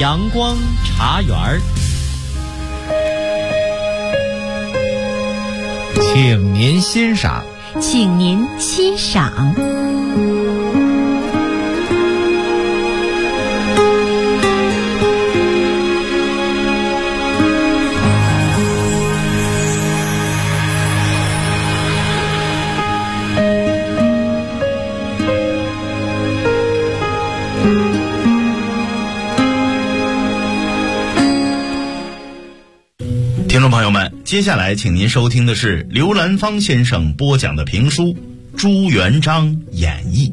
阳光茶园儿， 请您欣赏。 请您欣赏。 听众朋友们，接下来请您收听的是刘兰芳先生播讲的评书《朱元璋演义》。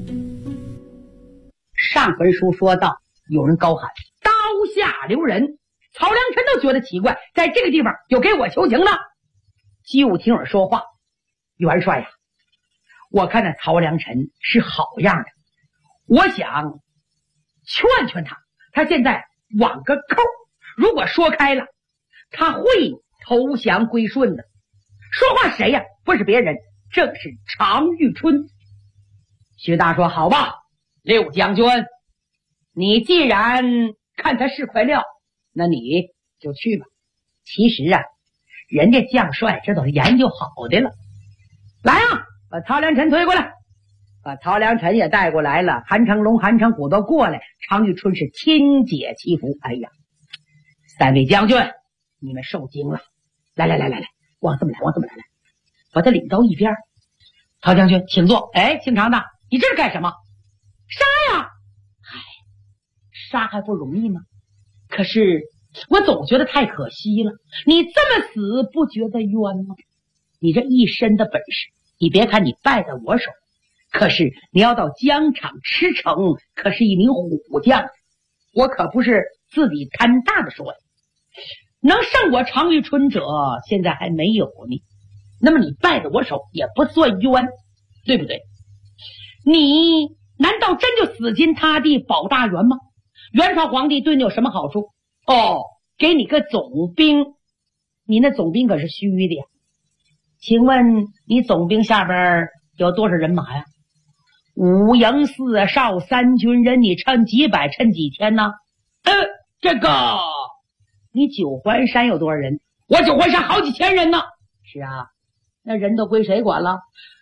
上回书说到，有人高喊刀下留人，曹良臣都觉得奇怪，在这个地方就给我求情了。就听人说话，元帅呀，我看那曹良臣是好样的，我想劝劝他，他现在网个扣，如果说开了，他会投降归顺的。说话谁呀？不是别人，正是常遇春。徐大说：好吧，六将军，你既然看他是块料，那你就去吧。其实啊，人家将帅这都是研究好的了。来啊，把曹良臣推过来，把曹良臣也带过来了，韩成龙、韩成虎都过来，常遇春是亲解其服。哎呀，三位将军，你们受惊了，来，往这么来，把他领到一边。曹将军请坐。哎，姓常的，你这是干什么？杀呀！嗨，杀还不容易吗？可是我总觉得太可惜了，你这么死不觉得冤吗？你这一身的本事，你别看你败在我手，可是你要到疆场吃城，可是一名虎将，我可不是自己贪大的说呀。能胜我常遇春者现在还没有呢，那么你败在我手也不算冤，对不对？你难道真就死心塌地保大元吗？元朝皇帝对你有什么好处？哦，给你个总兵，你那总兵可是虚的呀。请问你总兵下边有多少人马呀？五营四少三军人，你趁几百趁几天呢？这个你九环山有多少人？我九环山好几千人呢。是啊，那人都归谁管了？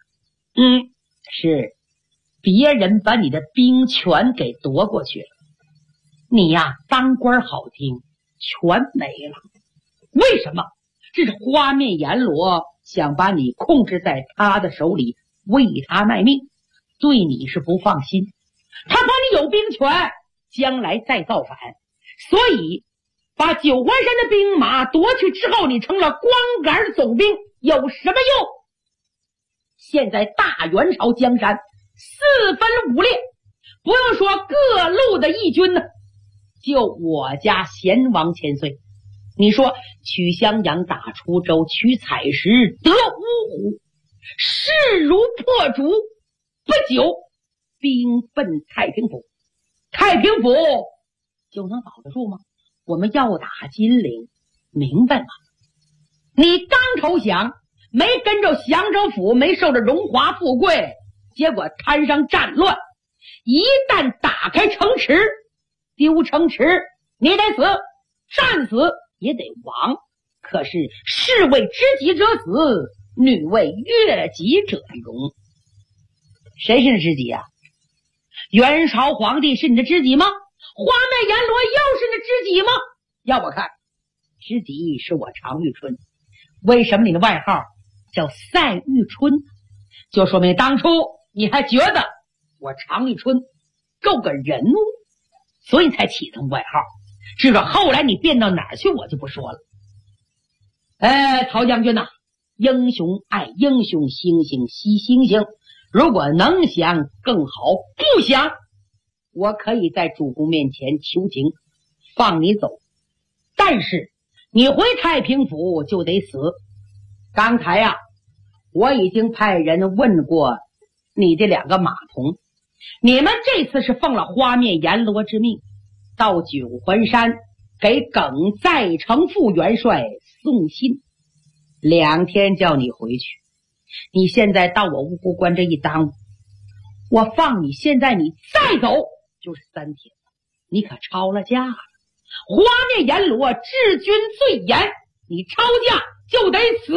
是别人把你的兵权给夺过去了。你呀，当官好听，全没了。为什么？这是花面阎罗想把你控制在他的手里，为他卖命，对你是不放心。他把你有兵权，将来再造反，所以把九环山的兵马夺去之后，你成了光杆总兵，有什么用？现在大元朝江山四分五裂，不用说各路的义军呢，就我家贤王千岁，你说取襄阳、打滁州、取采石、得芜湖，势如破竹，不久兵奔太平府，太平府就能保得住吗？我们要打金陵，明白吗？你刚投降，没跟着降州府，没受着荣华富贵，结果摊上战乱，一旦打开城池，丢城池，你得死，战死也得亡。可是士为知己者死，女为悦己者容。谁是你的知己啊？元朝皇帝是你的知己吗？花面阎罗又是你的知己吗？要我看，知己是我常遇春。为什么你的外号叫赛遇春？就说明当初你还觉得我常遇春够个人物，所以才起这么外号。至于后来你变到哪儿去，我就不说了。曹将军呐，英雄爱英雄，星星惜星星。如果能想更好，不想我可以在主公面前求情，放你走。但是你回太平府就得死。刚才呀，我已经派人问过你这两个马童，你们这次是奉了花面阎罗之命，到九环山给耿在成副元帅送信，2天叫你回去。你现在到我芜湖关这一耽误，我放你现在你再走就是3天，你可抄了家了。 花面阎罗治军最严，你抄家就得死。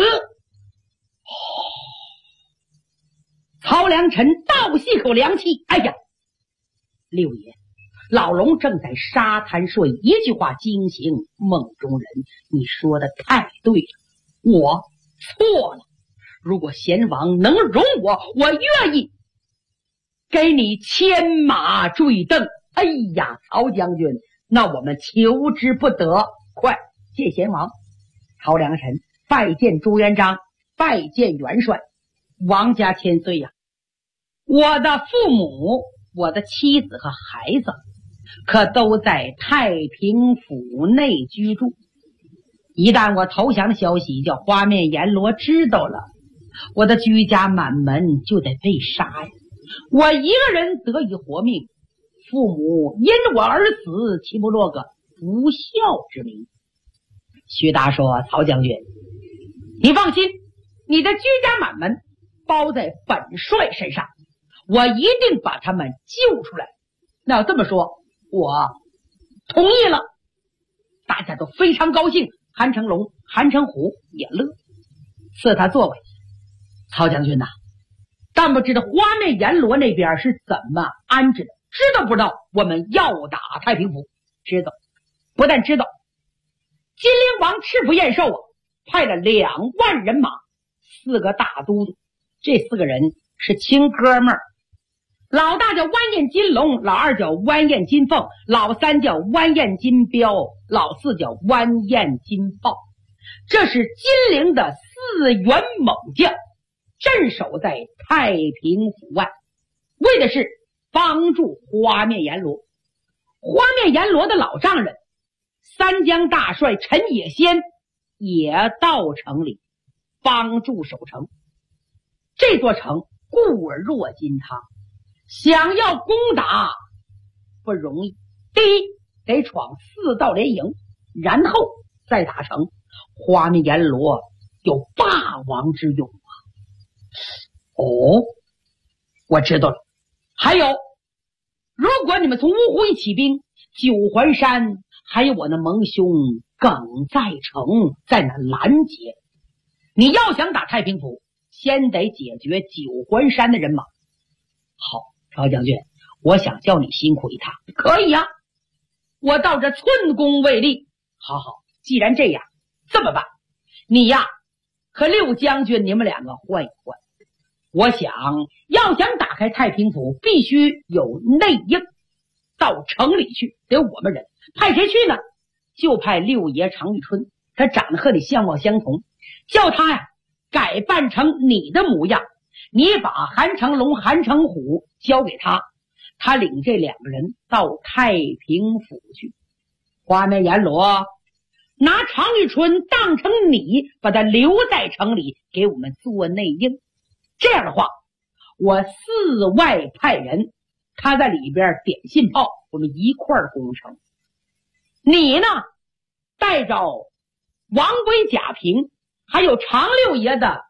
曹良臣倒吸口凉气，哎呀，六爷，老龙正在沙滩睡，一句话惊醒梦中人。你说的太对了，我错了。如果贤王能容我，我愿意给你牵马坠镫。哎呀，曹将军，那我们求之不得，快谢贤王。曹良臣拜见朱元璋，拜见元帅。王家千岁呀，我的父母，我的妻子和孩子可都在太平府内居住。一旦我投降的消息叫花面阎罗知道了，我的居家满门就得被杀呀！我一个人得以活命，父母因我而死，岂不落个不孝之名？徐达说：曹将军，你放心，你的居家满门包在本帅身上，我一定把他们救出来。那要这么说，我同意了。大家都非常高兴，韩成龙、韩成虎也乐，赐他座位。曹将军呐，但不知道花面阎罗那边是怎么安置的？知道不知道我们要打太平府？知道，不但知道，金陵王赤府燕寿啊，派了2万人马，4个大都督，这4个人是亲哥们儿。老大叫完颜金龙，老二叫完颜金凤，老三叫完颜金彪，老四叫完颜金豹。这是金陵的4员猛将，镇守在太平府外，为的是帮助花面阎罗。花面阎罗的老丈人三江大帅陈野先也到城里帮助守城。这座城固若金汤，想要攻打不容易。第一，得闯4道连营，然后再打城。花面阎罗有霸王之勇啊！哦，我知道了。还有，如果你们从芜湖一起兵，九环山还有我那盟兄耿在成在那拦截。你要想打太平府，先得解决九环山的人马。好，曹将军，我想叫你辛苦一趟。可以啊，我到这寸功未立。好好，既然这样，这么办，你呀和6将军你们2个换一换。我想要想打开太平府，必须有内应，到城里去得我们人。派谁去呢？就派6爷常遇春，他长得和你相貌相同，叫他呀改扮成你的模样，你把韩成龙、韩成虎交给他，他领这2个人到太平府去。花面阎罗拿常遇春当成你，把他留在城里给我们做内应。这样的话，我4外派人，他在里边点信炮，我们一块儿攻城。你呢，带着王圭、贾平还有常6爷的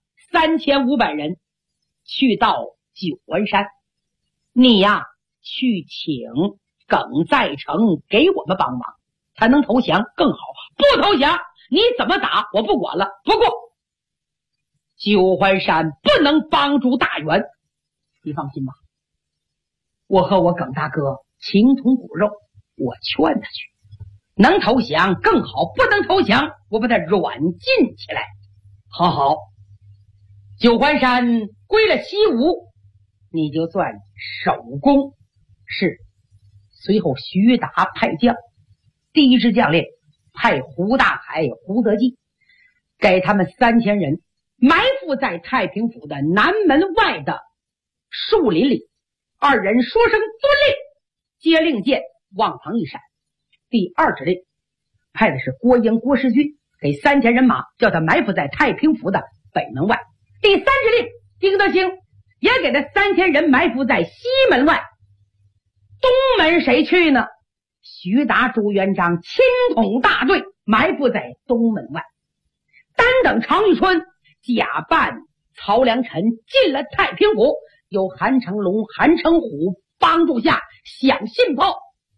3500人去到九环山。你呀去请耿在成给我们帮忙，他能投降更好，不投降你怎么打我不管了。不过九环山不能帮助大元，你放心吧，我和我耿大哥情同骨肉，我劝他去，能投降更好，不能投降我把他软禁起来。好好，九环山归了西吴，你就算首功。是。随后徐达派将，第1支将领派胡大海、胡德记，给他们3000人埋伏在太平府的南门外的树林里。2人说声遵令，接令箭往旁一闪。第2指令派的是郭英、郭世军，给3000人马，叫他埋伏在太平府的北门外。第3指令丁德兴也给他3000人埋伏在西门外。东门谁去呢？徐达、朱元璋亲统大队埋伏在东门外。单等常遇春假扮曹良臣进了太平府，由韩成龙、韩成虎帮助下响信炮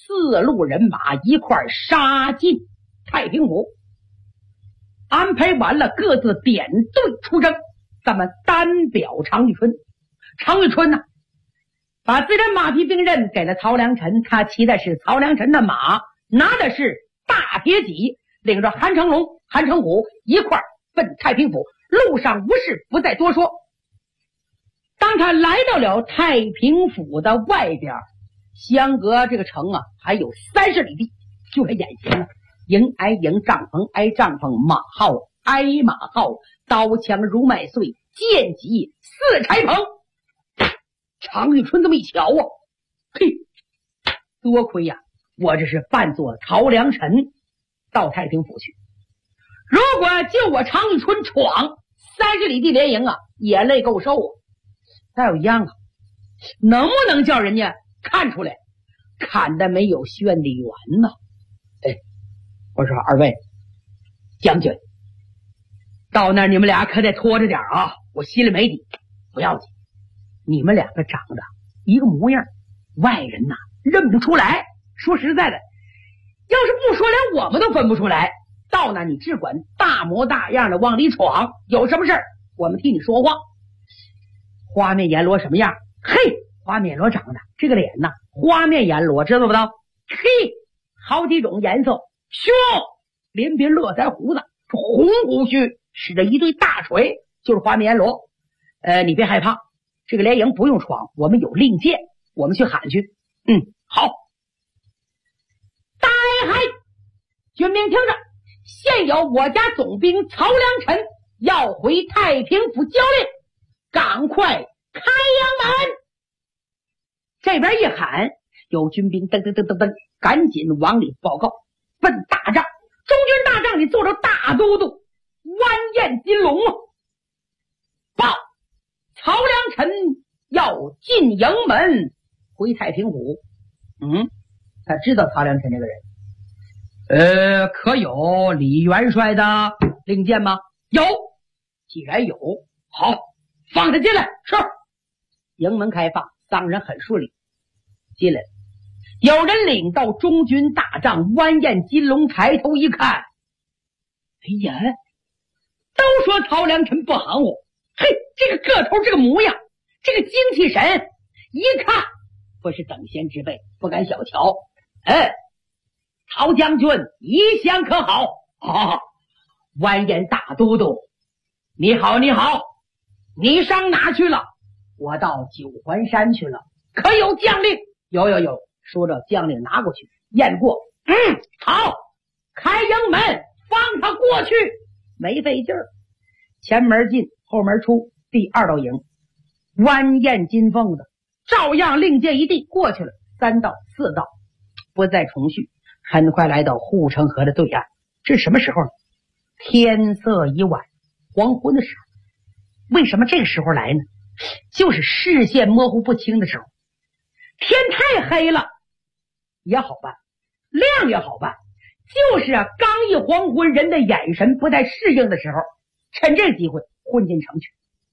4路人马一块杀进太平府。安排完了，各自点队出征。咱们单表常遇春。常遇春呢，把自人马匹兵刃给了曹良臣，他骑的是曹良臣的马，拿的是大铁戟，领着韩成龙、韩成虎一块奔太平府。路上无事，不再多说。当他来到了太平府的外边，相隔这个城啊还有30里地，就在眼前了。营挨营，帐篷挨帐篷，马号挨马号，刀枪如麦穗，剑戟似柴棚。常遇春这么一瞧啊，嘿，多亏呀，我这是扮作曹良臣到太平府去。如果就我常遇春闯30里地连营啊，也累够受啊。再有一样啊，能不能叫人家看出来？看的没有宣礼员呢？哎，我说二位将军，到那儿你们俩可得拖着点啊，我心里没底。不要紧，你们两个长得一个模样，外人呐认不出来。说实在的，要是不说，连我们都分不出来。到那你只管大模大样的往里闯，有什么事儿我们替你说话。花面阎罗什么样？嘿，花面阎罗长得这个脸呐，花面阎罗知道不知道？嘿，好几种颜色，凶，连鬓络腮胡子，红胡须，使着一对大锤，就是花面阎罗。你别害怕，这个连营不用闯，我们有令箭，我们去喊去。好。大海军兵听着，现有我家总兵曹良臣要回太平府交令，赶快开营门。这边一喊，有军兵噔噔噔噔噔赶紧往里报告，奔大帐。中军大帐里坐着大都督完颜金龙啊，报曹良臣要进营门回太平府。他知道曹良臣这个人。可有李元帅的令箭吗？有。既然有，好，放他进来。是。营门开放，三人很顺利进来了。有人领到中军大帐，完颜金龙抬头一看，哎呀，都说曹良臣不含糊，嘿，这个个头，这个模样，这个精气神，一看不是等闲之辈，不敢小瞧。曹将军一向可好？完颜大都督，你好，你好，你上哪去了？我到九环山去了，可有将令？有。说着将令拿过去验过。好，开营门，放他过去。没费劲儿，前门进，后门出，第2道营，完颜金凤的照样令箭一递过去了。3道4道不再重续，很快来到护城河的对岸。这是什么时候呢？天色已晚，黄昏的时候。为什么这个时候来呢？就是视线模糊不清的时候。天太黑了也好办，亮也好办，就是刚一黄昏，人的眼神不太适应的时候，趁这个机会混进城去。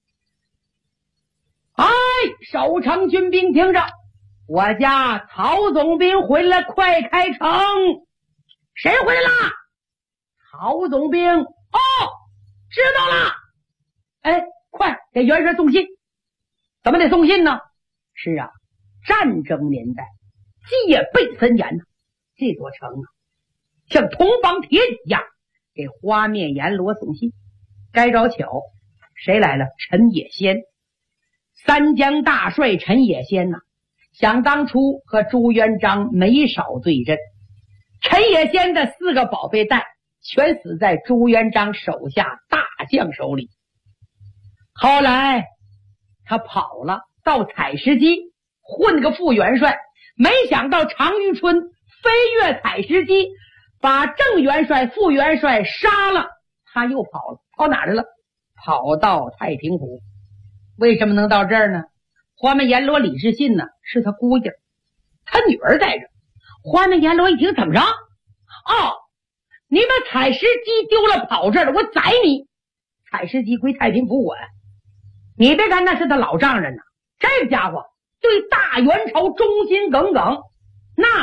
守城军兵听着，我家曹总兵回来，快开城。谁回来了？曹总兵。知道了。快给元帅送信。怎么得送信呢？是啊，战争年代戒备森严呢，这座城啊像铜绑铁戟一样，给花面阎罗送信。该着巧，谁来了？陈野先。三江大帅陈野先呐，想当初和朱元璋没少对阵。陈野先的4个宝贝蛋全死在朱元璋手下大将手里。后来他跑了，到采石矶混个副元帅，没想到常遇春飞越采石矶，把正元帅、副元帅杀了，他又跑了。跑哪儿去了？跑到太平府。为什么能到这儿呢？花面阎罗李世信呢是他姑爷，他女儿在这。花面阎罗一听，怎么着？你把采石矶丢了跑这儿了，我宰你。采石矶归太平府管。你别看那是他老丈人呢，这个家伙对大元朝忠心耿耿，那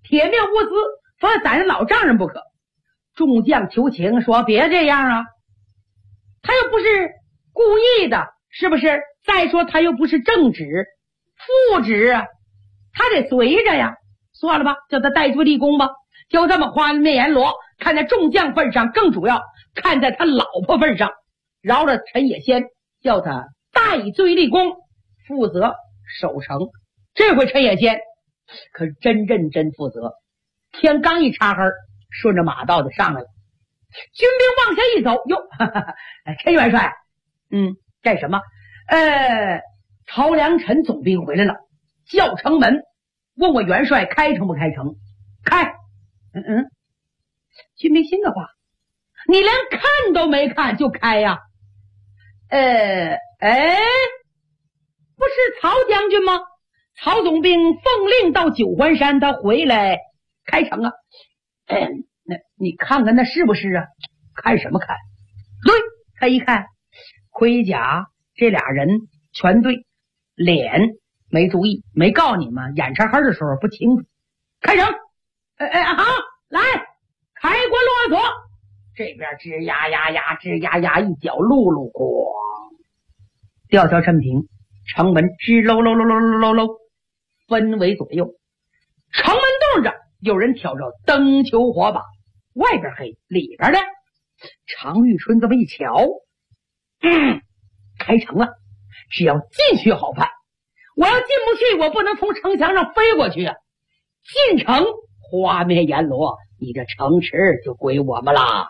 铁面无私，非要宰人老丈人不可。众将求情说别这样啊，他又不是故意的，是不是？再说他又不是正旨副旨啊，他得随着呀。算了吧，叫他戴罪立功吧。就这么花面阎罗看在众将份上，更主要看在他老婆份上，饶了陈野仙，叫他戴罪立功，负责守城。这回陈野仙可真认真负责。天刚一擦黑，顺着马道子上来了，军兵往下一走，哟，陈元帅，干什么？曹良臣总兵回来了，叫城门，问我元帅开城不开城？开。军兵心的话，你连看都没看就开呀？不是曹将军吗？曹总兵奉令到九环山，他回来开城啊。那你看看那是不是啊？看什么看？对，他一看盔甲这俩人全对，脸没注意，没告诉你们，眼前黑的时候不清楚。开城！好，来，开关啰嗦。这边吱呀呀呀，吱呀呀，一脚辘辘咣，吊桥抻平，城门吱喽喽喽喽喽喽，分为左右。城门洞着有人挑着灯球火把，外边黑，里边呢，常遇春这么一瞧，开城了，只要进去好办。我要进不去，我不能从城墙上飞过去啊！进城，花面阎罗，你这城池就归我们啦！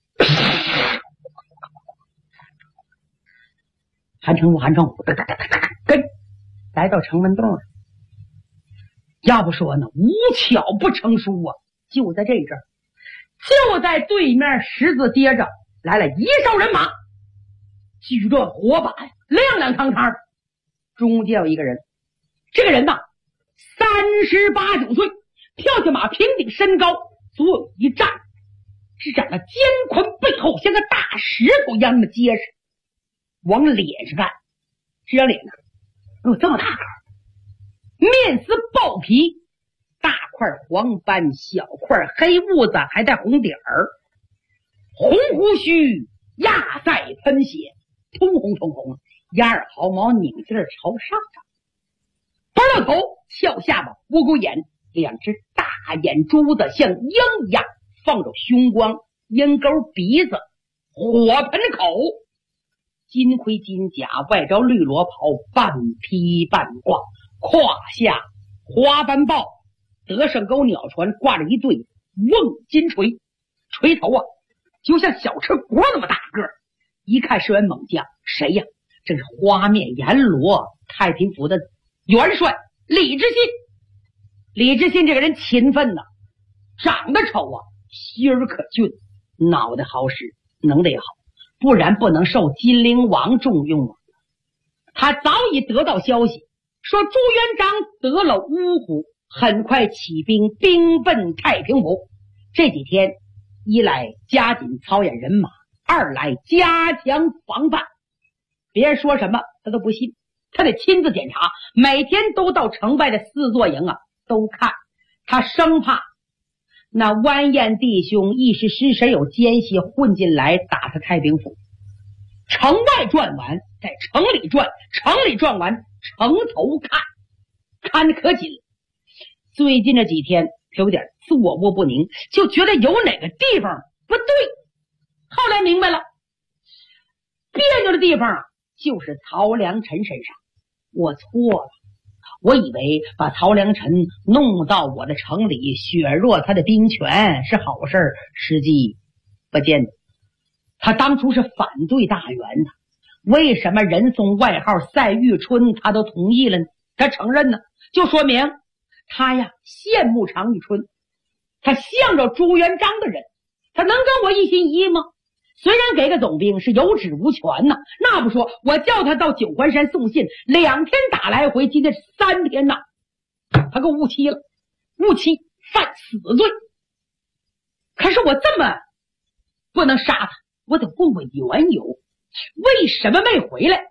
韩城虎，跟来到城门洞了。要不说呢，无巧不成书啊！就在这阵儿，就在对面十字街上来了一哨人马，举着火把呀，亮亮堂堂的。中间有一个人，这个人呐，38、9岁，跳下马，平顶身高，左右一站，只长得肩宽背厚，像个大石头一样的结实。往脸上看，这张脸呢，这么大个，面似豹皮，大块黄斑，小块黑痦子，还带红点儿，红胡须压在喷血，通红，压耳毫毛拧劲儿朝上长，包到头，翘下巴，窝沟眼，两只大眼珠子像鹰一样放着凶光，鹰钩鼻子，火盆口，金盔金甲，外着绿罗袍，半披半挂，胯下花斑豹，德胜沟鸟船挂着一对瓮金锤，锤头啊就像小吃锅那么大个儿，一看是员猛将，谁呀？正是花面阎罗太平府的元帅李知信。李知信这个人勤奋呐，长得丑啊，心儿可俊，脑袋好使，能力也好，不然不能受金陵王重用啊。他早已得到消息，说朱元璋得了芜湖，很快起兵兵奔太平府。这几天，一来加紧操演人马，二来加强防范。别人说什么他都不信，他得亲自检查，每天都到城外的四座营啊都看，他生怕那完颜弟兄一时失神有奸细混进来打他太平府。城外转完，在城里转，城里转完，城头看得可紧了。最近这几天他有点坐卧不宁，就觉得有哪个地方不对。后来明白了，别扭的地方啊就是曹良臣身上。我错了，我以为把曹良臣弄到我的城里，削弱他的兵权是好事，实际不见得。他当初是反对大元的，为什么人送外号赛玉春他都同意了呢？他承认呢，就说明他呀羡慕常遇春，他向着朱元璋的人，他能跟我一心一意吗？虽然给个总兵是有职无权呐，那不说，我叫他到九环山送信，2天打来回，今天是3天呐，他给我误期了，误期犯死罪。可是我这么不能杀他，我得问问缘由，为什么没回来？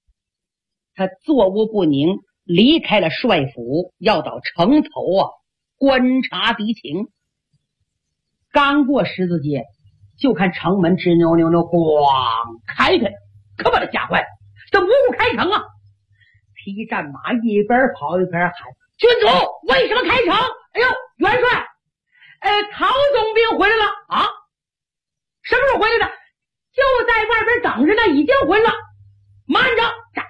他坐卧不宁，离开了帅府，要到城头啊观察敌情。刚过十字街，就看城门直扭扭扭咣开开，可把他吓坏了，这无故开城啊！皮战马一边跑一边喊：“郡主，为什么开城？”哎呦，元帅，曹总兵回来了啊！什么时候回来的？就在外边等着呢，已经回来了。慢着！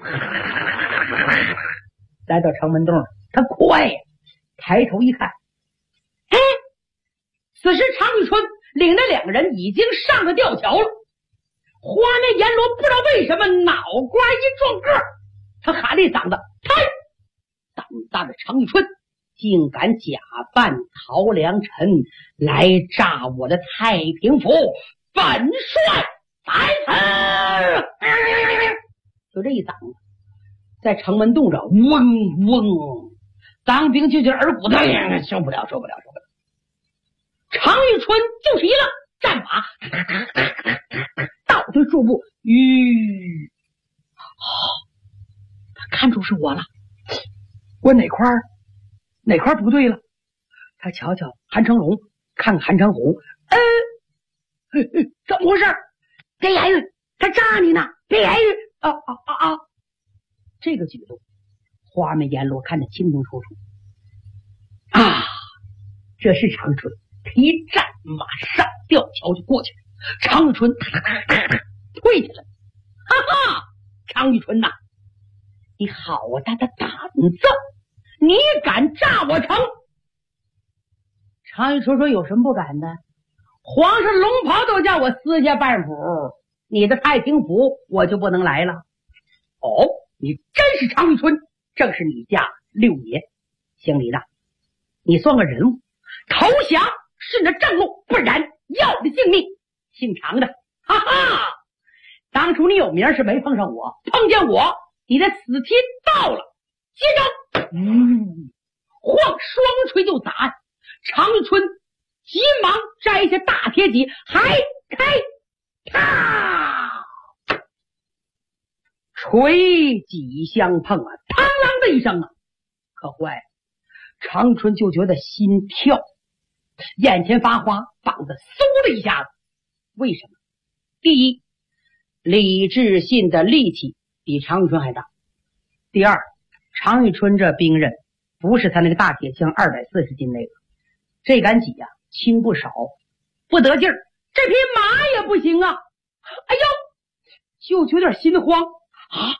来到城门洞，他快呀！抬头一看，哎，此时常遇春领着两个人已经上了吊桥了。花面阎罗不知道为什么脑瓜一撞个，他喊了一嗓子：“太！”胆大的常遇春竟敢假扮陶良辰来炸我的太平府，本帅在此！就这一嗓子，在城门洞上嗡嗡，当兵就觉得耳骨头受不了。常遇春就是一愣，战马倒退数步，他看出是我了，我哪块不对了？他瞧瞧韩成龙，看看韩成虎，怎么回事？别言语，他炸你呢！别言语啊！这个举动，花面阎罗看得清清楚楚啊！这是常春提战马上吊桥就过去了，常遇春退下来，哈哈！常遇春呐，你好大的胆子，你敢炸我城？常遇春说：“有什么不敢的？皇上龙袍都叫我私下办府，你的太平府我就不能来了。”哦，你真是常遇春，正是你家六爷。姓李的，你算个人物，投降是你的正路，不然要你性命。姓常的，哈哈！当初你有名是没碰上我，碰见我，你的死期到了。接着，晃双锤就砸。常遇春急忙摘下大铁戟，还开，啪！锤戟相碰啊，嘡啷的一声啊，可坏了！常春就觉得心跳，眼前发花，膀子嗖的一下子。为什么？第一，李志信的力气比常遇春还大；第二，常遇春这兵刃不是他那个大铁枪240斤那个，这杆戟呀轻不少，不得劲儿，这匹马也不行啊！哎呦，就有点心慌啊！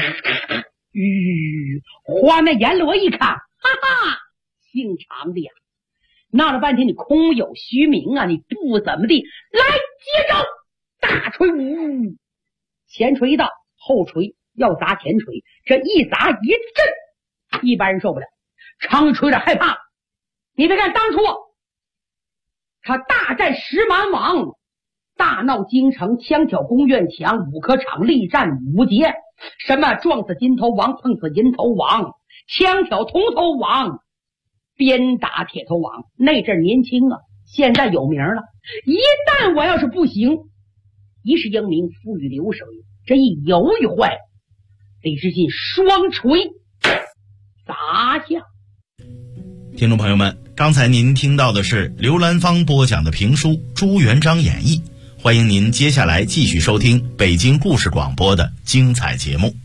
花面阎罗一看，哈哈，姓常的呀，闹了半天你空有虚名啊，你不怎么地，来接招！大锤，前锤一到，后锤要砸前锤，这一砸一震，一般人受不了。常遇春有点害怕，你别看当初他大战石蛮王，大闹京城，枪挑宫院墙，五科场力战5节，什么撞死金头王，碰死银头王，枪挑铜头王，鞭打铁头王。那阵年轻啊，现在有名了。一旦我要是不行，一世英名，富裕流水，这一犹豫坏了，李志信双锤砸下。 听众朋友们，刚才您听到的是刘兰芳播讲的评书《朱元璋演义》，欢迎您接下来继续收听北京故事广播的精彩节目。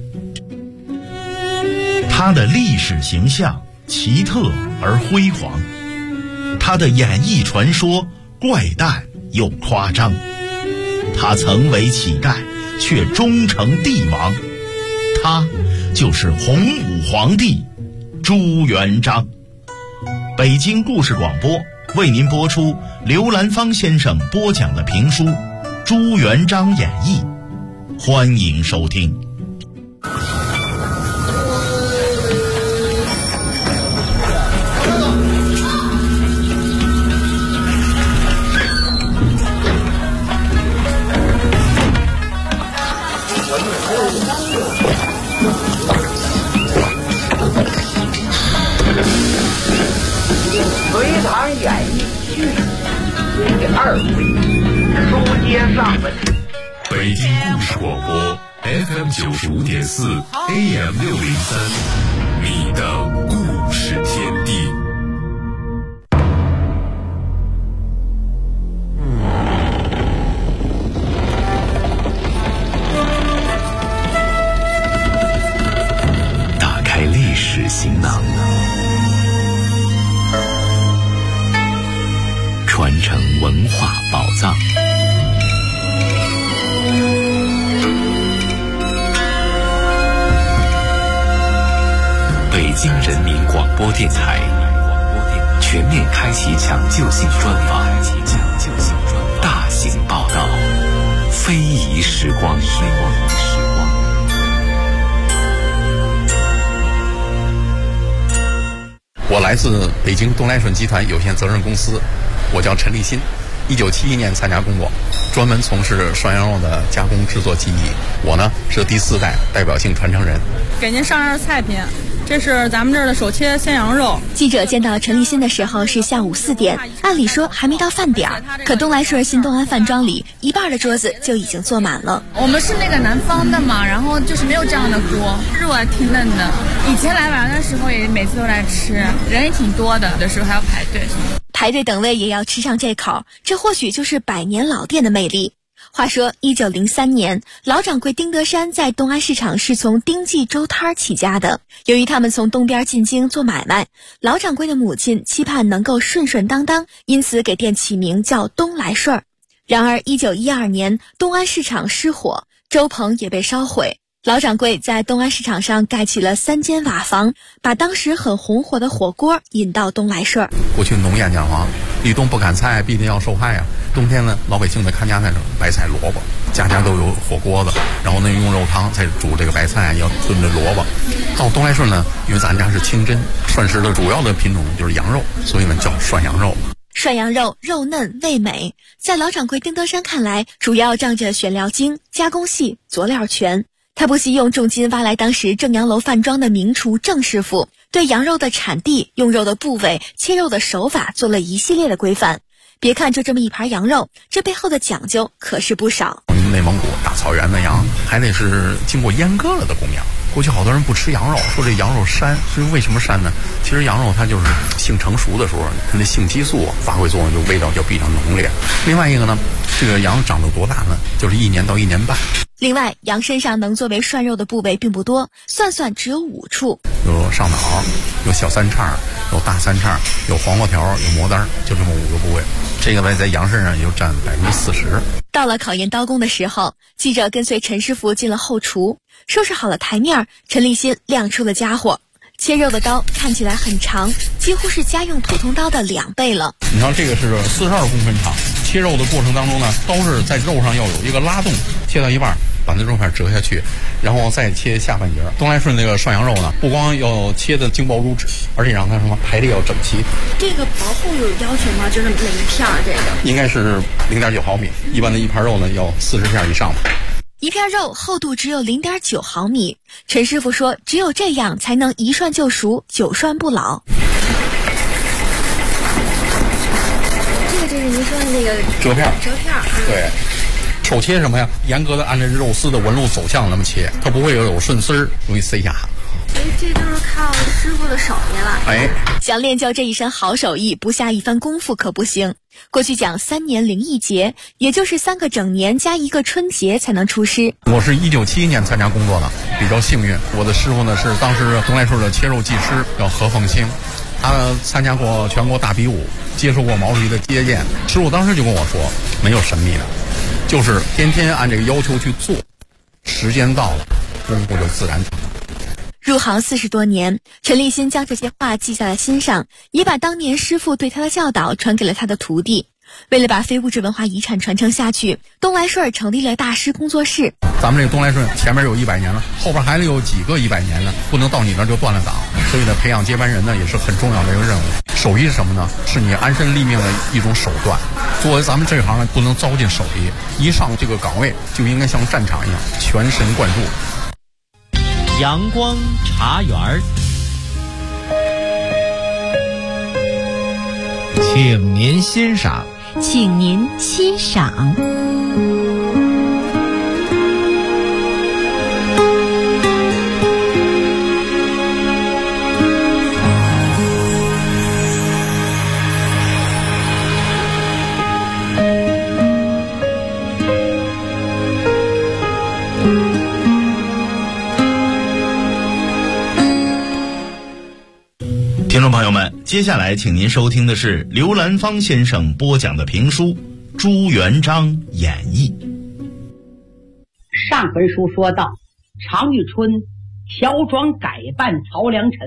他的历史形象奇特而辉煌，他的演艺传说怪诞又夸张，他曾为乞丐却终成帝王，他就是洪武皇帝朱元璋。北京故事广播为您播出刘兰芳先生播讲的评书《朱元璋演义》，欢迎收听。 书接上文。 北京故事广播 FM 95.4 AM 603，你的故事天地。 人民广播电台全面开启抢救性专访，大型报道，非遗时光。 我来自北京东来顺集团有限责任公司，我叫陈立新，1971年参加工作，专门从事涮羊肉的加工制作技艺。我呢是第4代代表性传承人。 给您上样菜品，这是咱们这儿的手切鲜羊肉。 记者见到陈立新的时候是下午4点，按理说还没到饭点儿，可东来顺新东安饭庄里一半的桌子就已经坐满了。 我们是那个南方的嘛，然后就是没有这样的锅，肉还挺嫩的。以前来玩的时候也每次都来吃，人也挺多的，有的时候还要排队。 排队等位也要吃上这口，这或许就是百年老店的魅力。话说1903年，老掌柜丁德山在东安市场是从丁记粥摊起家的。由于他们从东边进京做买卖，老掌柜的母亲期盼能够顺顺当当，因此给店起名叫东来顺。然而1912年，东安市场失火，粥棚也被烧毁。老掌柜在东安市场上盖起了3间瓦房，把当时很红火的火锅引到东来顺。 过去农谚讲话，立冬不砍菜，必定要受害啊。冬天呢，老百姓的看家那种白菜萝卜，家家都有火锅子，然后呢用肉汤再煮这个白菜，要炖着萝卜。到东来顺呢，因为咱家是清真，涮食的主要的品种就是羊肉，所以呢叫涮羊肉。 涮羊肉肉嫩味美，在老掌柜丁德山看来，主要仗着选料精、加工细、佐料全。他不惜用重金挖来当时正阳楼饭庄的名厨郑师傅，对羊肉的产地、用肉的部位、切肉的手法做了一系列的规范。别看就这么一盘羊肉，这背后的讲究可是不少。 内蒙古大草原的羊还得是经过阉割了的公羊。过去好多人不吃羊肉，说这羊肉膻，是为什么膻呢？其实羊肉它就是性成熟的时候，它那性激素发挥作用，就味道就比较浓烈。另外一个呢，这个羊长到多大呢？就是1年到1年半。 另外，羊身上能作为涮肉的部位并不多，算算只有5处。 有上脑，有小三叉，有大三叉，有黄瓜条，有磨单，就这么5个部位。这个呢，在羊身上也就占40%。 到了考验刀工的时候，记者跟随陈师傅进了后厨，收拾好了台面，陈立新亮出了家伙。切肉的刀看起来很长，几乎是家用普通刀的2倍了。 你看这个是42公分长，切肉的过程当中呢，刀是在肉上要有一个拉动，切到一半把那肉片折下去，然后再切下半截。东来顺那个涮羊肉呢，不光要切的精薄如纸，而且让它什么排列要整齐。 这个薄厚有要求吗？就是每一片这个应该是0.9毫米，一般的一盘肉呢要40片以上吧。 一片肉厚度只有0.9毫米，陈师傅说只有这样才能一涮就熟，久涮不老。这是您说的那个折片。 对， 手切什么呀？严格的按照肉丝的纹路走向那么切，它不会有顺丝儿，容易塞下。 所以这都是靠师傅的手艺了。 哎， 想练就这一身好手艺，不下一番功夫可不行。过去讲3年零1节，也就是3个整年加1个春节才能出师。 我是1971年参加工作的，比较幸运。我的师傅呢是当时东来顺的切肉技师，叫何凤清。他参加过全国大比武，接受过毛主席的接见。师傅当时就跟我说，没有神秘的，就是天天按这个要求去做，时间到了，功夫就自然成了。 入行40多年，陈立新将这些话记在了心上，也把当年师傅对他的教导传给了他的徒弟。为了把非物质文化遗产传承下去，东来顺成立了大师工作室。 咱们这个东来顺前面有100年了，后边还有几个100年了，不能到你那儿就断了档。所以呢，培养接班人呢也是很重要的一个任务。手艺是什么呢？是你安身立命的一种手段。作为咱们这行呢，不能糟践手艺，一上这个岗位就应该像战场一样全神贯注。 阳光茶园， 请您欣赏。 请您欣赏。 听众朋友们，接下来请您收听的是刘兰芳先生播讲的评书《朱元璋演义》。 上回书说到，常遇春乔装改扮曹良臣，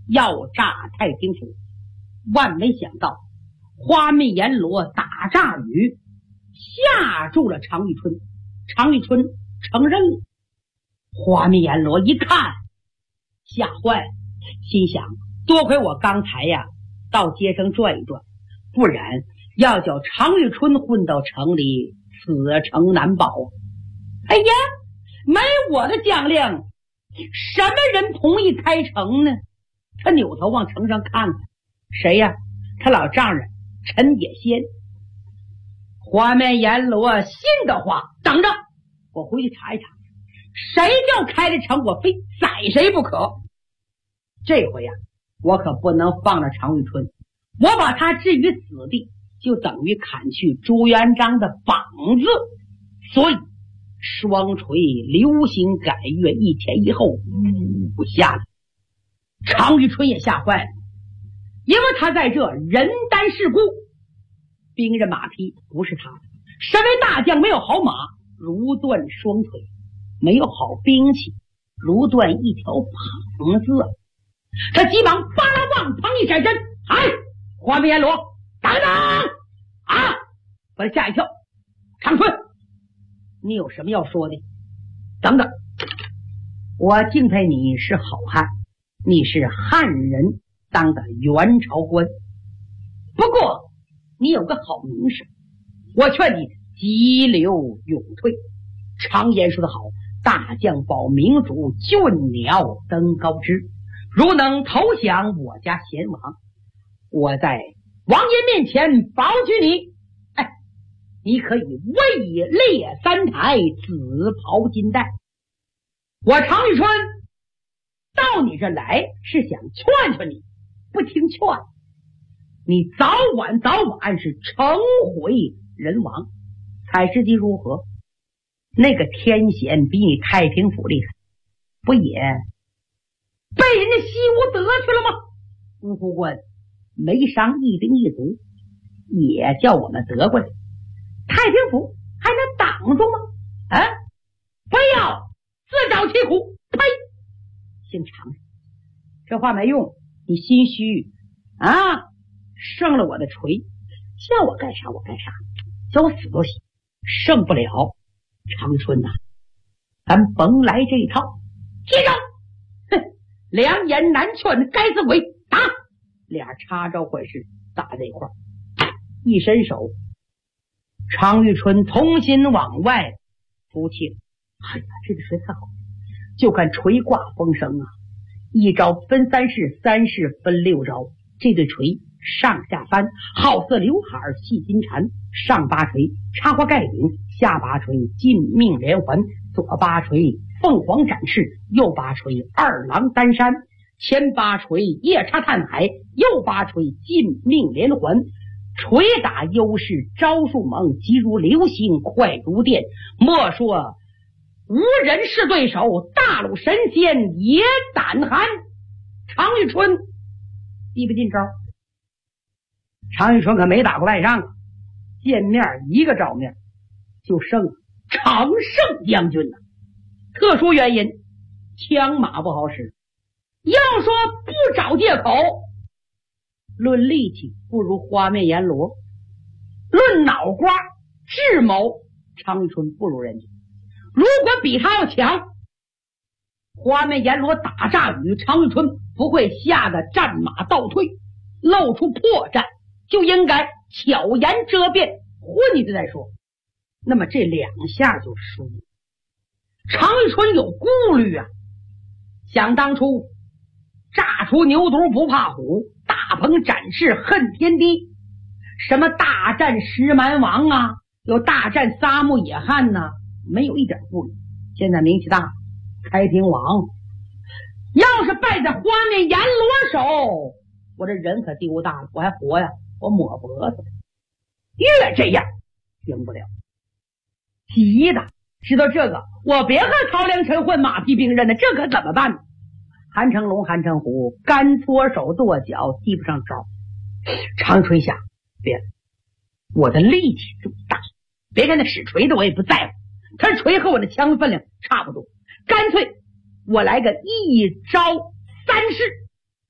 要炸太平府。万没想到花面阎罗打诈语吓住了常遇春，常遇春承认了。花面阎罗一看吓坏了，心想多亏我刚才呀到街上转一转，不然要叫常遇春混到城里，此城难保啊！哎呀，没我的将令，什么人同意开城呢？他扭头往城上看看，谁呀？他老丈人陈野仙。花面阎罗信的话，等着我回去查一查，谁叫开了城，我非宰谁不可。这回呀，我可不能放了常遇春，我把他置于死地，就等于砍去朱元璋的膀子。所以双锤流星改月，一前一后下来。常遇春也吓坏了，因为他在这人单势孤，兵刃马匹不是他的，身为大将没有好马如断双腿，没有好兵器如断一条膀子。他急忙巴拉棒旁一闪身，哎，花面阎罗等等啊，把他吓一跳。长春，你有什么要说的？等等，我敬佩你是好汉，你是汉人当的元朝官，不过你有个好名声，我劝你急流勇退。常言说得好，大将保明主，俊鸟登高枝。如能投降我家贤王，我在王爷面前保举你，哎，你可以位列三台，紫袍金带。我常遇春到你这来是想劝劝你，不听劝，你早晚是成毁人亡。采石矶如何？那个天贤比你太平府厉害，不也被人家西吴得去了吗？吴副官没伤一兵一卒，也叫我们得过来，太平府还能挡住吗？啊！非要自找其苦！呸！姓常，这话没用，你心虚啊！胜了我的锤，叫我干啥我干啥，叫我死都行，胜不了。长春呐，咱甭来这一套，接着！良言难劝，该死鬼！打！俩插招坏事打在一块儿，一伸手，常遇春重新往外扶起。哎呀，这个锤太好，就看锤挂风声啊！一招分三式，三式分六招，这对锤上下翻，好似刘海系金蝉。上八锤插花盖顶，下八锤进命连环，左八锤凤凰展翅，右八锤二郎担山，前八锤夜叉探海，右八锤进命连环。锤打优势，招数猛，急如流星，快如电。莫说无人是对手，大陆神仙也胆寒。常遇春进不进招？常遇春可没打过外仗，见面一个照面就胜了常胜将军了。特殊原因，枪马不好使。要说不找借口，论力气不如花面阎罗，论脑瓜智谋，常遇春不如人家。如果比他要强，花面阎罗打诈语，常遇春不会吓得战马倒退，露出破绽，就应该巧言遮辩，混一次再说。那么这两下就输了。常遇春有顾虑啊，想当初炸出牛犊不怕虎，大鹏展翅恨天地，什么大战石蛮王啊，有大战撒木野汉呐，没有一点顾虑。现在名气大，开平王要是败在花面阎罗手，我这人可丢大了，我还活呀？我抹脖子。越这样行不了，急的知道这个，我别和曹良臣混马屁兵刃的，这可怎么办呢？韩成龙、韩成虎干搓手跺脚，递不上招。常吹下，别了，我的力气这么大，别看他使锤的我也不在乎，他锤和我的枪分量差不多，干脆我来个一招三式，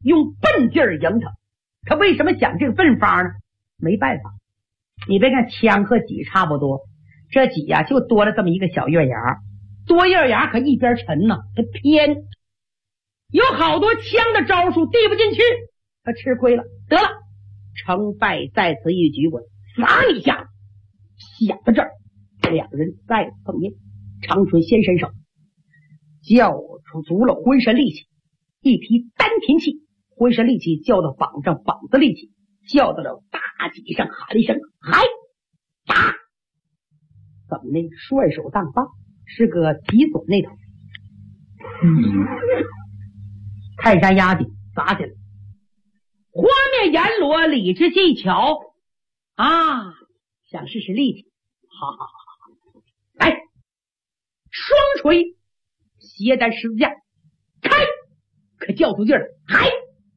用笨劲儿赢他。他为什么想这个笨法呢？没办法，你别看枪和戟差不多，这戟呀就多了这么一个小月牙，多月牙可一边沉呢，它偏，有好多枪的招数递不进去，他吃亏了。得了，成败在此一举，我砸一下。想到这儿，两人再碰面，长春先伸手，叫出足了浑身力气，一提丹田气，浑身力气叫到膀上，膀子力气叫到了大戟上，喊了一声嗨打。怎么呢？甩手当棒，是个戟总那头。泰山压顶砸下来，花面阎罗理直气巧啊，想试试力气，好，来，双锤斜单十字架，开，可叫出劲儿，嗨，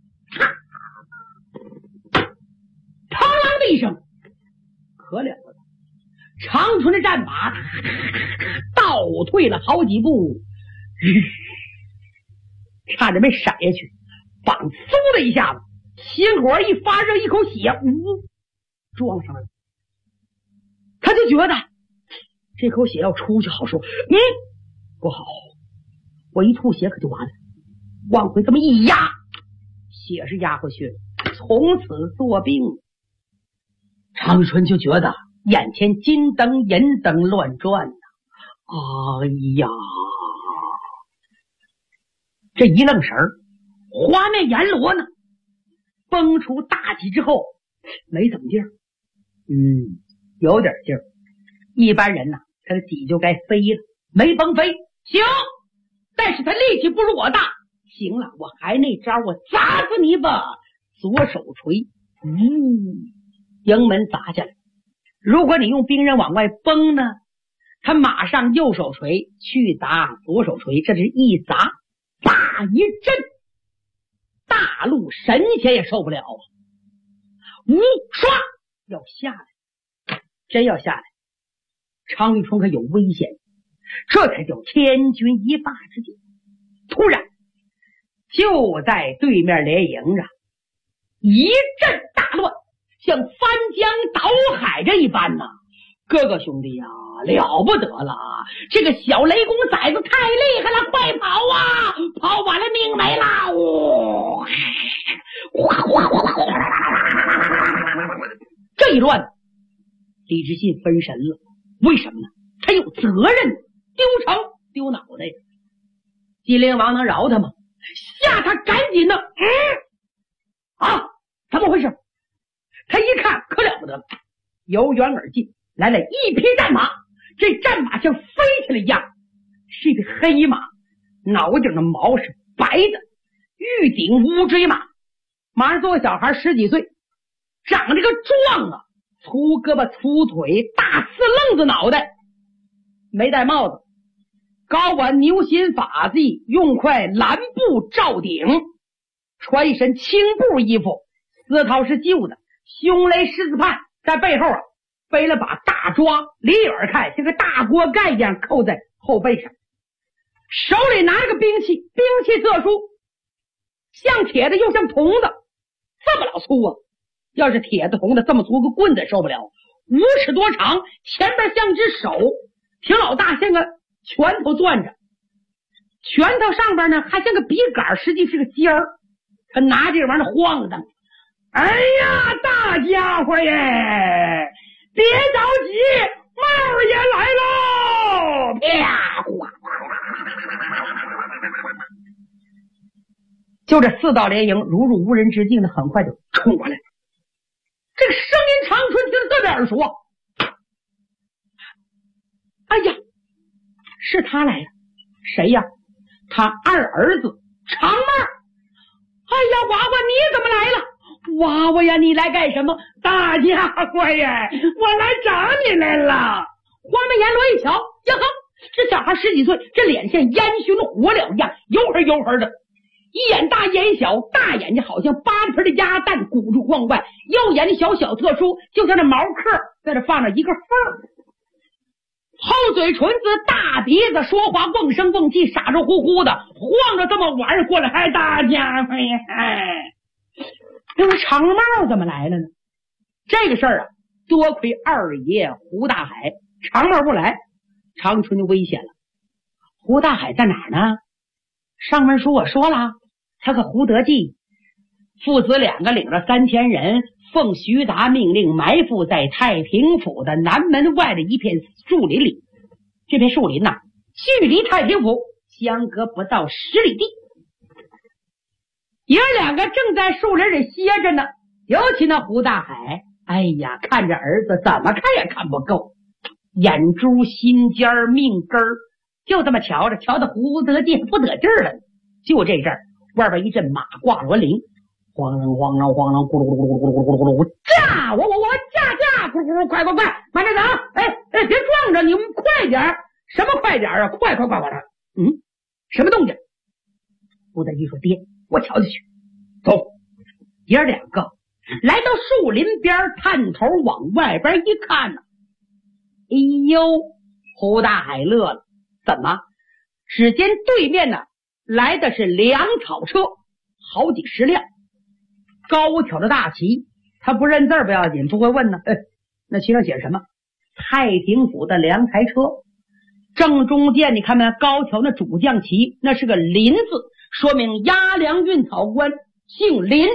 嘡啷的一声，可了不得，长春的战马倒退了好几步，差点没闪下去，膀嗖的一下子，心火一发热，一口血撞上来了。他就觉得这口血要出去好说，不好，我一吐血可就完了。往回这么一压，血是压回去了，从此作病。长春就觉得眼前金灯银灯乱转，哎呀，这一愣神儿，花面阎罗呢崩出大戟之后没怎么劲儿，有点劲儿。一般人呐，他的戟就该飞了，没崩飞，行，但是他力气不如我大。行了，我还那招，我砸死你吧！左手锤，营门砸下来。如果你用兵刃往外崩呢，他马上右手锤去砸左手锤，这是一砸，打一震，大陆神仙也受不了啊！唰要下来，真要下来，常遇春可有危险，这才叫千钧一发之际。突然就在对面连营啊，一阵大乱，像翻江倒海这一般呐！哥哥兄弟呀，了不得了！这个小雷公崽子太厉害了，快跑啊！跑完了命没了！这一乱，李知信分神了。为什么呢？他有责任，丢城丢脑袋。金陵王能饶他吗？吓他赶紧的，怎么回事？他一看可了不得了，由远而近来了一匹战马，这战马像飞起来一样，是一匹黑马，脑顶的毛是白的，玉顶乌骓马，马上坐个小孩10几岁，长这个壮啊，粗胳膊粗腿，大四愣子脑袋，没戴帽子，高挽牛心法髻，用块蓝布罩顶，穿一身青布衣服，丝绦是旧的，胸勒狮子畔，在背后背了把大抓，离远看像个大锅盖一样扣在后背上，手里拿着个兵器，兵器特殊，像铁的又像铜的，这么老粗啊！要是铁的铜的这么粗个棍子受不了，5尺多长，前边像只手，挺老大，像个拳头攥着，拳头上边呢还像个笔杆，实际是个尖儿。他拿这玩意儿晃荡，哎呀，大家伙耶，别着急，帽爷来喽！啪！就这4道连营如入无人之境的，很快就冲过来了。这个声音长春听着特别耳熟啊！哎呀，是他来了，谁呀？他二儿子长妹。哎呀，娃娃你怎么来了？娃娃呀，你来干什么？大家伙呀，我来找你来了。花面阎罗一瞧，呀呵，这小孩10几岁，这脸像烟熏火燎一样，油黑油黑的，一眼大眼小，大眼睛好像8盆的鸭蛋鼓住框外，右眼的小特殊，就像那毛克在这放着一个缝，后嘴唇子大鼻子，说话瓮声瓮气，傻着乎乎的，晃着这么玩过来，还大家伙呀！那么长帽怎么来了呢？这个事儿啊，多亏二爷胡大海，长帽不来，长春就危险了。胡大海在哪儿呢？上文书我说了，他和胡德记父子两个领着3000人，奉徐达命令埋伏在太平府的南门外的一片树林里。这片树林呐，距离太平府相隔不到10里地。爷两个正在树林里歇着呢，尤其那胡大海，哎呀，看着儿子怎么看也看不够，眼珠、心尖儿、命根儿，就这么瞧着，瞧得胡德记不得劲儿了。就这阵儿，外边一阵马挂銮铃，晃啷晃啷晃啷，咕噜咕噜咕噜咕噜咕噜咕噜，驾！我驾！咕噜咕噜，快，慢点走！哎，别撞着，你们快点！什么快点啊？快！什么动静？胡德记说：“爹，我瞧瞧去。”走，爷两个来到树林边，探头往外边一看呢，哎呦，胡大海乐了。怎么？只见对面呢来的是粮草车，好几十辆，高挑的大旗。他不认字儿不要紧，不会问呢。那旗上写什么？太平府的粮台车。正中间你看没？高挑的主将旗，那是个林字，说明押粮运草官姓林。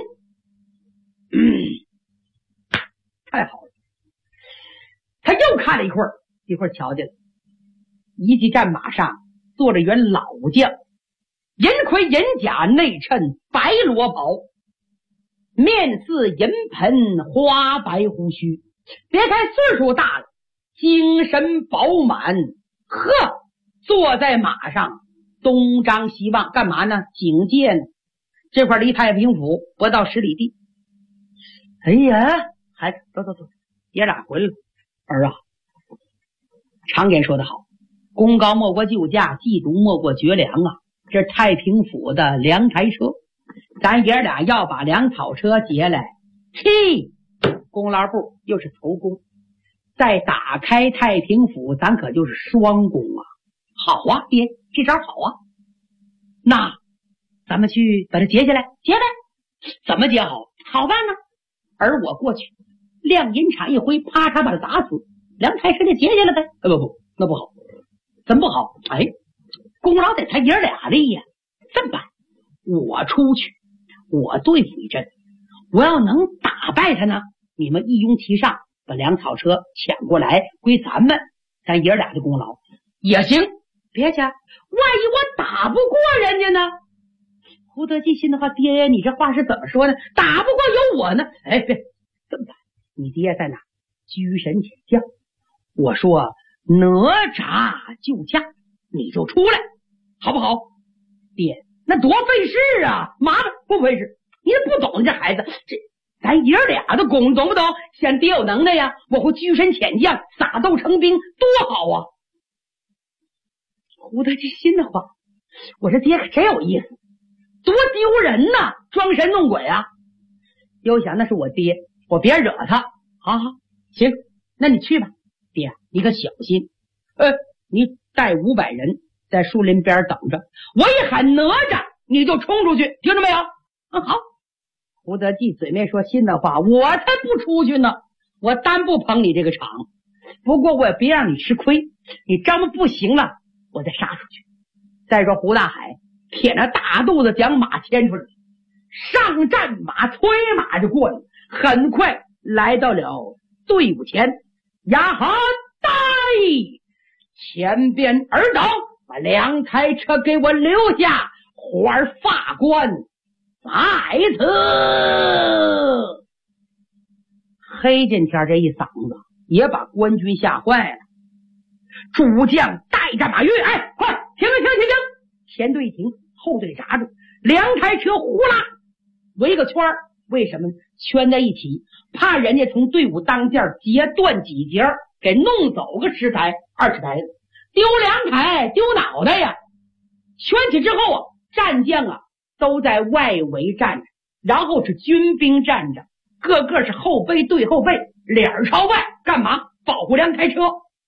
太好了。他又看了一会儿瞧见了，一骑战马上坐着员老将，银盔银甲，内衬白罗袍，面似银盆，花白胡须。别看岁数大了，精神饱满。呵，坐在马上东张西望，干嘛呢？警戒呢。这块离太平府不到10里地。哎呀，孩子，走，爷俩回来了。儿啊，常言说得好，功高莫过救驾，嫉妒莫过绝粮啊。这太平府的粮台车，咱爷俩要把粮草车劫来，功劳簿又是头功，再打开太平府，咱可就是双功啊！好啊，爹，这招好啊。那咱们去把它劫下来，怎么劫好？好办呢。而我过去，亮银铲一挥，啪嚓把他砸死，粮台车就劫下来呗。不，那不好。怎么不好？哎，功劳得他爷俩的呀。这么办？我出去，我对付一阵，我要能打败他呢，你们一拥其上，把粮草车抢过来，归咱爷俩的功劳也行。别去，万一我打不过人家呢？胡德记心的话，爹呀，你这话是怎么说呢？打不过有我呢。哎，别这么办，你爹在哪？居神且降。我说哪吒就驾，你就出来，好不好？爹，那多费事啊，麻烦不费事。你不懂这孩子，这咱爷俩的功懂不懂？显爹有能耐呀，我会居神潜将，撒豆成兵，多好啊！胡德记心的话，我这爹可真有意思，多丢人呐，装神弄鬼啊！又想那是我爹，我别惹他。好，行，那你去吧。爹，你可小心。你带500人在树林边等着，我一喊哪吒，你就冲出去，听着没有？好。胡德记嘴面说心的话，我才不出去呢，我单不捧你这个场。不过我也别让你吃亏，你这么不行了，我再杀出去。再说胡大海铁着大肚子将马牵出来，上战马催马就过来，很快来到了队伍前。呀哈，带前边尔等，把粮台车给我留下，花发官在此。黑金天这一嗓子也把官军吓坏了。主将带着马跃，哎，快停！前队停，后队扎住，粮台车呼啦围个圈，为什么呢？圈在一起，怕人家从队伍当间截断几节，给弄走个10台20台的，丢2台丢脑袋呀！圈起之后啊，战将啊都在外围站着，然后是军兵站着，个个是后背对后背，脸朝外，干嘛？保护粮台车。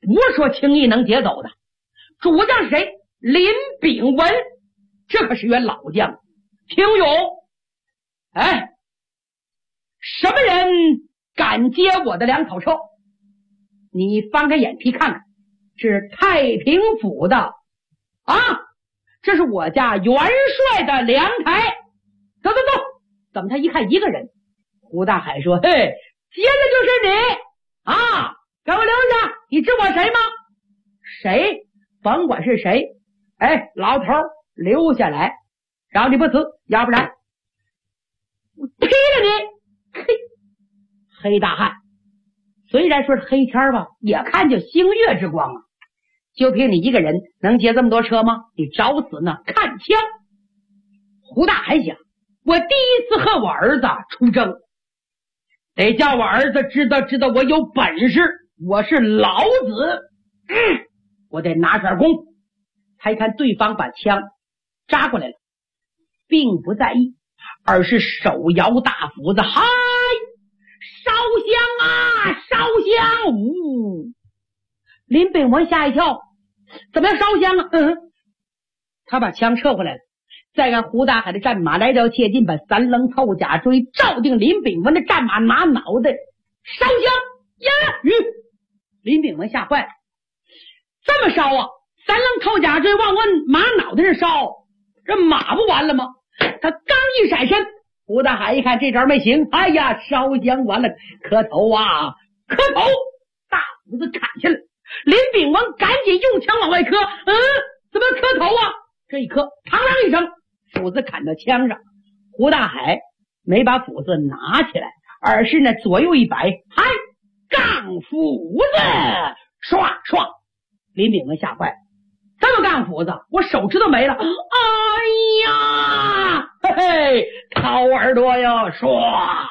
不是说轻易能劫走的。主将是谁？林炳文，这可是员老将。听勇，哎，什么人敢劫我的粮草车？你翻开眼皮看看，是太平府的啊，这是我家元帅的粮台。走走走，怎么他一看一个人？胡大海说：“嘿，接着就是你啊，给我留下。你知我谁吗？谁？甭管是谁，哎，老头留下来，让你不死，要不然我劈了你。”嘿，黑大汉虽然说是黑天吧，也看见星月之光啊。就凭你一个人能劫这么多车吗？你找死呢！看枪！胡大海想，我第一次和我儿子出征，得叫我儿子知道我有本事，我是老子。我得拿出点功夫。他一看对方把枪扎过来了，并不在意，而是手摇大斧子，嗨，烧香啊，烧香！呜！林炳文吓一跳，怎么要烧香啊？他把枪撤回来了。再看胡大海的战马来到切近，把三棱透甲锥照定林炳文的战马，拿脑袋烧香呀！林炳文吓坏了，这么烧啊？三棱透甲锥往我马脑袋上烧，这马不完了吗？他刚一闪身，胡大海一看这招没行，哎呀，烧香完了，磕头啊，磕头！大斧子砍下来，林炳文赶紧用枪往外磕，怎么磕头啊？这一磕，嘡啷一声，斧子砍到枪上。胡大海没把斧子拿起来，而是呢左右一摆，嗨，杠斧子，唰唰！林炳文吓坏了，这么杠斧子，我手指头没了！哎呀，嘿嘿，掏耳朵呀，唰，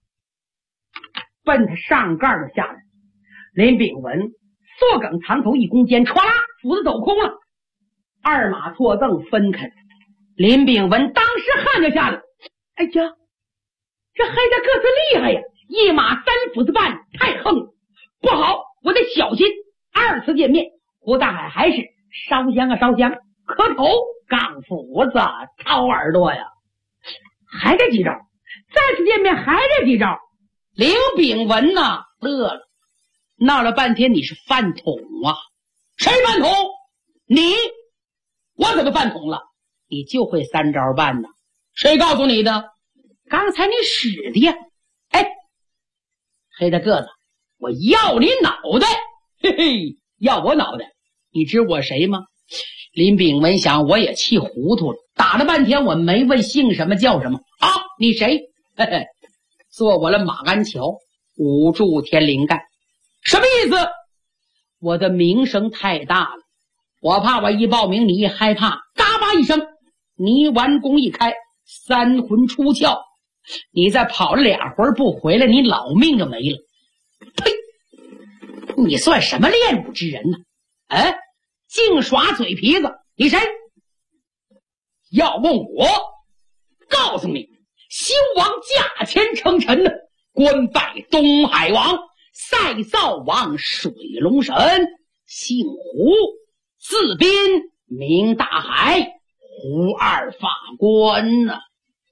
奔他上盖就下来。林炳文坐梗藏头一弓箭，歘啦，斧子走空了。二马坐凳分开了，林炳文当时汗就下来，哎呀，这黑大个子厉害呀，一马三斧子半，太横了，不好，我得小心。二次见面，胡大海还是烧香啊烧香，磕头，杠斧子，掏耳朵呀，还这几招。再次见面还这几招。林炳文呢乐了，闹了半天你是饭桶啊？谁饭桶？你？我怎么饭桶了？你就会三招半呢？谁告诉你的？刚才你使的呀！哎，黑大个子，我要你脑袋！嘿嘿，要我脑袋？你知我谁吗？林炳文想，我也气糊涂了，打了半天我没问姓什么叫什么啊？你谁？嘿嘿，做我的马鞍桥，五柱天灵盖。什么意思？我的名声太大了，我怕我一报名你一害怕，嘎巴一声，泥丸弓一开，三魂出窍，你再跑了俩回不回来，你老命就没了。呸！你算什么练武之人呢？哎，净耍嘴皮子！你谁？要问我，告诉你，新王驾前称臣呢，官拜东海王、赛灶王、水龙神，姓胡，字斌，名大海，胡二法官呢。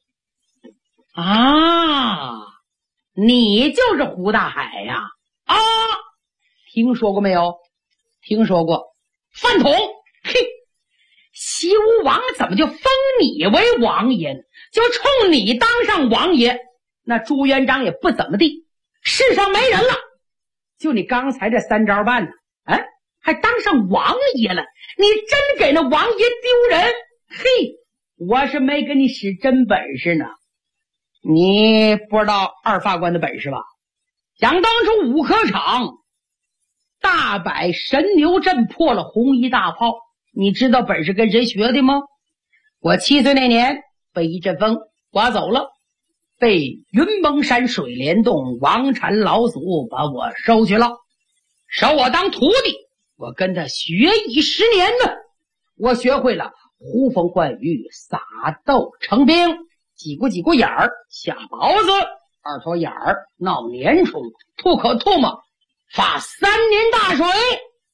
啊，你就是胡大海呀？啊，听说过没有？听说过。饭桶，嘿，西吴王怎么就封你为王爷呢？就冲你当上王爷，那朱元璋也不怎么地，世上没人了。就你刚才这三招半呢，哎，还当上王爷了？你真给那王爷丢人！嘿，我是没给你使真本事呢。你不知道二法官的本事吧？想当初五科场大摆神牛阵，破了红衣大炮，你知道本事跟谁学的吗？我7岁那年被一阵风刮走了，被云蒙山水帘洞王禅老祖把我收去了，收我当徒弟。我跟他学艺10年呢，我学会了呼风唤雨、撒豆成兵、挤咕眼儿、下包子、二头眼儿、闹年虫、吐口唾沫、发3年大水。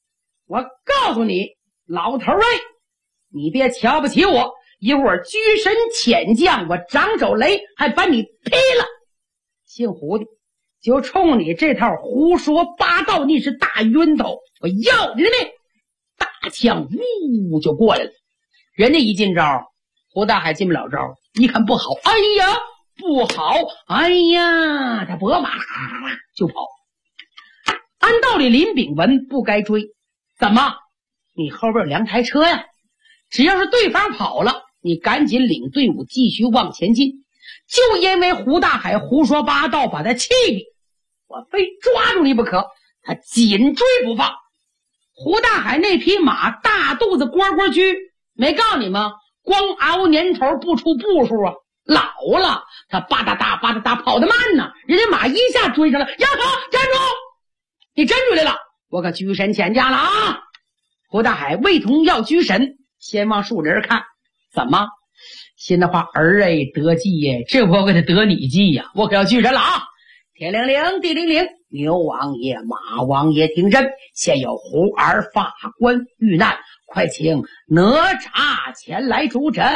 我告诉你，老头儿你别瞧不起我，一会儿居神遣将，我张守雷还把你劈了。姓胡的就冲你这套胡说八道，你是大晕头，我要你的命！大枪呜就过来了。人家一进招，胡大海进不了招，一看不好，哎呀不好，哎呀，他拨马就跑。按道理林炳文不该追，怎么你后边有2台车呀？只要是对方跑了，你赶紧领队伍继续往前进。就因为胡大海胡说八道把他气的，我非抓住你不可，他紧追不放。胡大海那匹马大肚子蝈蝈驹，没告诉你吗？光熬年头不出步数啊，老了他吧嗒嗒吧嗒嗒跑得慢呢，人家马一下追上了，要跑站住！你真追来了，我可居神遣驾了啊！胡大海未同要居神，先往树林看，怎么？心的话儿得计耶，这我给他得你计呀，我可要居神了啊！天灵灵地灵灵，牛王爷马王爷听真，现有胡儿法官遇难，快请哪吒前来助阵。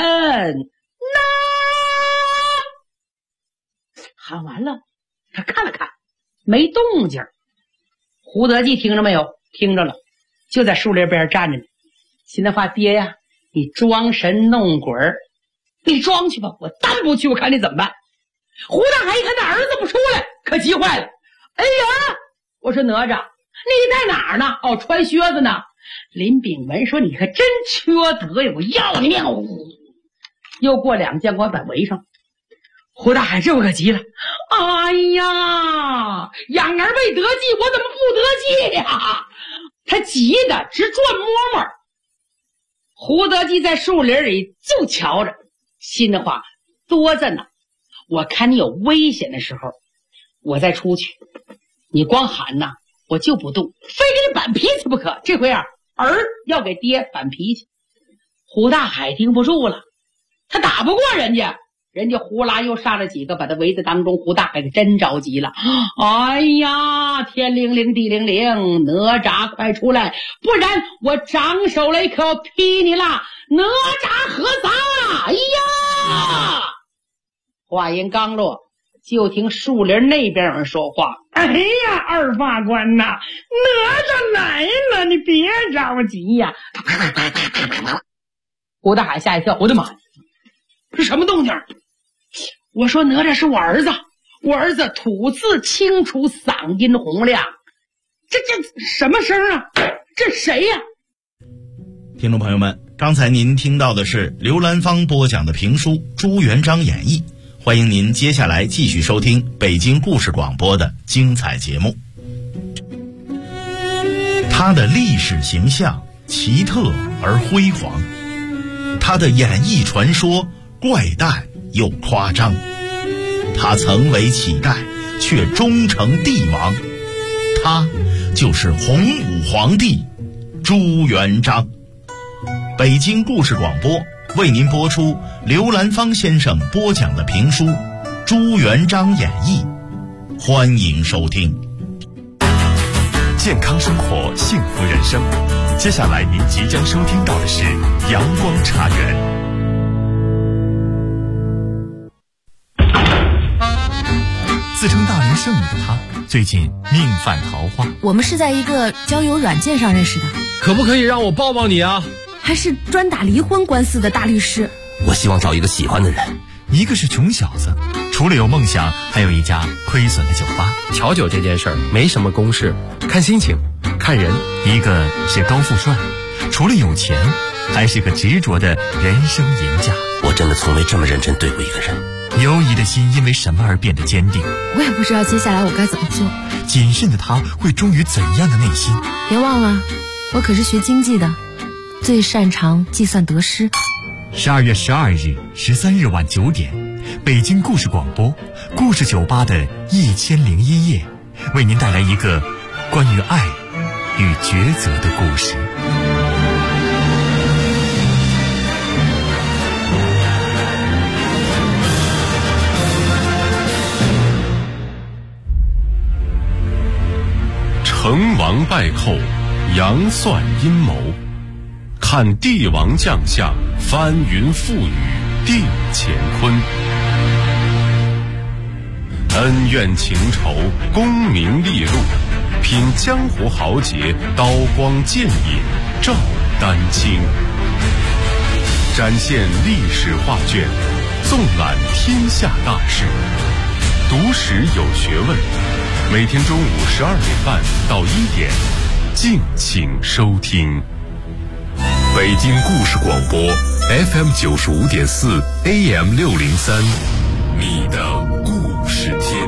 喊完了，他看了看没动静。胡德记听着没有？听着了，就在树林边站着呢。心的话，爹呀，你装神弄鬼儿，你装去吧，我单不去，我看你怎么办。胡大海一看他儿子不出来，可急坏了。哎呀，我说哪吒，你在哪儿呢？哦，穿靴子呢。林炳文说，你可真缺德呀，我要你命！又过2将官把围上。胡大海这可急了，哎呀，养儿未得计，我怎么不得计呀？他急得直转摸摸。胡德基在树林里就瞧着，心的话多着呢。我看你有危险的时候，我再出去，你光喊呐，我就不动，非给你板脾气不可。这回啊，儿要给爹板脾气。胡大海盯不住了，他打不过人家，人家呼啦又上了几个，把他围在当中。胡大海可真着急了，哎呀，天灵灵地灵灵，哪吒快出来，不然我张守雷可要劈你了！哪吒何杂？哎呀！话音刚落，就听树林那边有人说话：“哎呀，二法官呐，哪吒来了，你别着急呀！”胡大海吓一跳，我的妈呀，这什么动静？我说哪吒是我儿子，我儿子吐字清楚，嗓音洪亮，这什么声啊？这谁呀？ 听众朋友们，刚才您听到的是刘兰芳播讲的评书《朱元璋演义》，欢迎您接下来继续收听北京故事广播的精彩节目。他的历史形象奇特而辉煌，他的演义传说怪诞又夸张，他曾为乞丐却终成帝王，他就是洪武皇帝朱元璋。北京故事广播为您播出刘兰芳先生播讲的评书《朱元璋演义》，欢迎收听。 健康生活，幸福人生。接下来您即将收听到的是阳光茶园。自称大龄剩女的她，最近命犯桃花。 我们是在一个交友软件上认识的。 可不可以让我抱抱你啊？ 还是专打离婚官司的大律师。 我希望找一个喜欢的人。 一个是穷小子，除了有梦想，还有一家亏损的酒吧。 调酒这件事儿没什么公式，看心情，看人。 一个是高富帅，除了有钱，还是个执着的人生赢家。 我真的从未这么认真对过一个人。 犹疑的心因为什么而变得坚定？ 我也不知道接下来我该怎么做。 谨慎的他会忠于怎样的内心？ 别忘了，我可是学经济的，最擅长计算得失。 12月12日、13日晚9点，北京故事广播故事酒吧的1001夜，为您带来一个关于爱与抉择的故事。 成王败寇， 阳算阴谋，看帝王将相，翻云覆雨定乾坤。恩怨情仇，功名利禄，品江湖豪杰，刀光剑影照丹青。展现历史画卷，纵览天下大事，读史有学问。每天中午12点半到1点，敬请收听。 北京故事广播 FM 95.4 AM 603，你的故事天。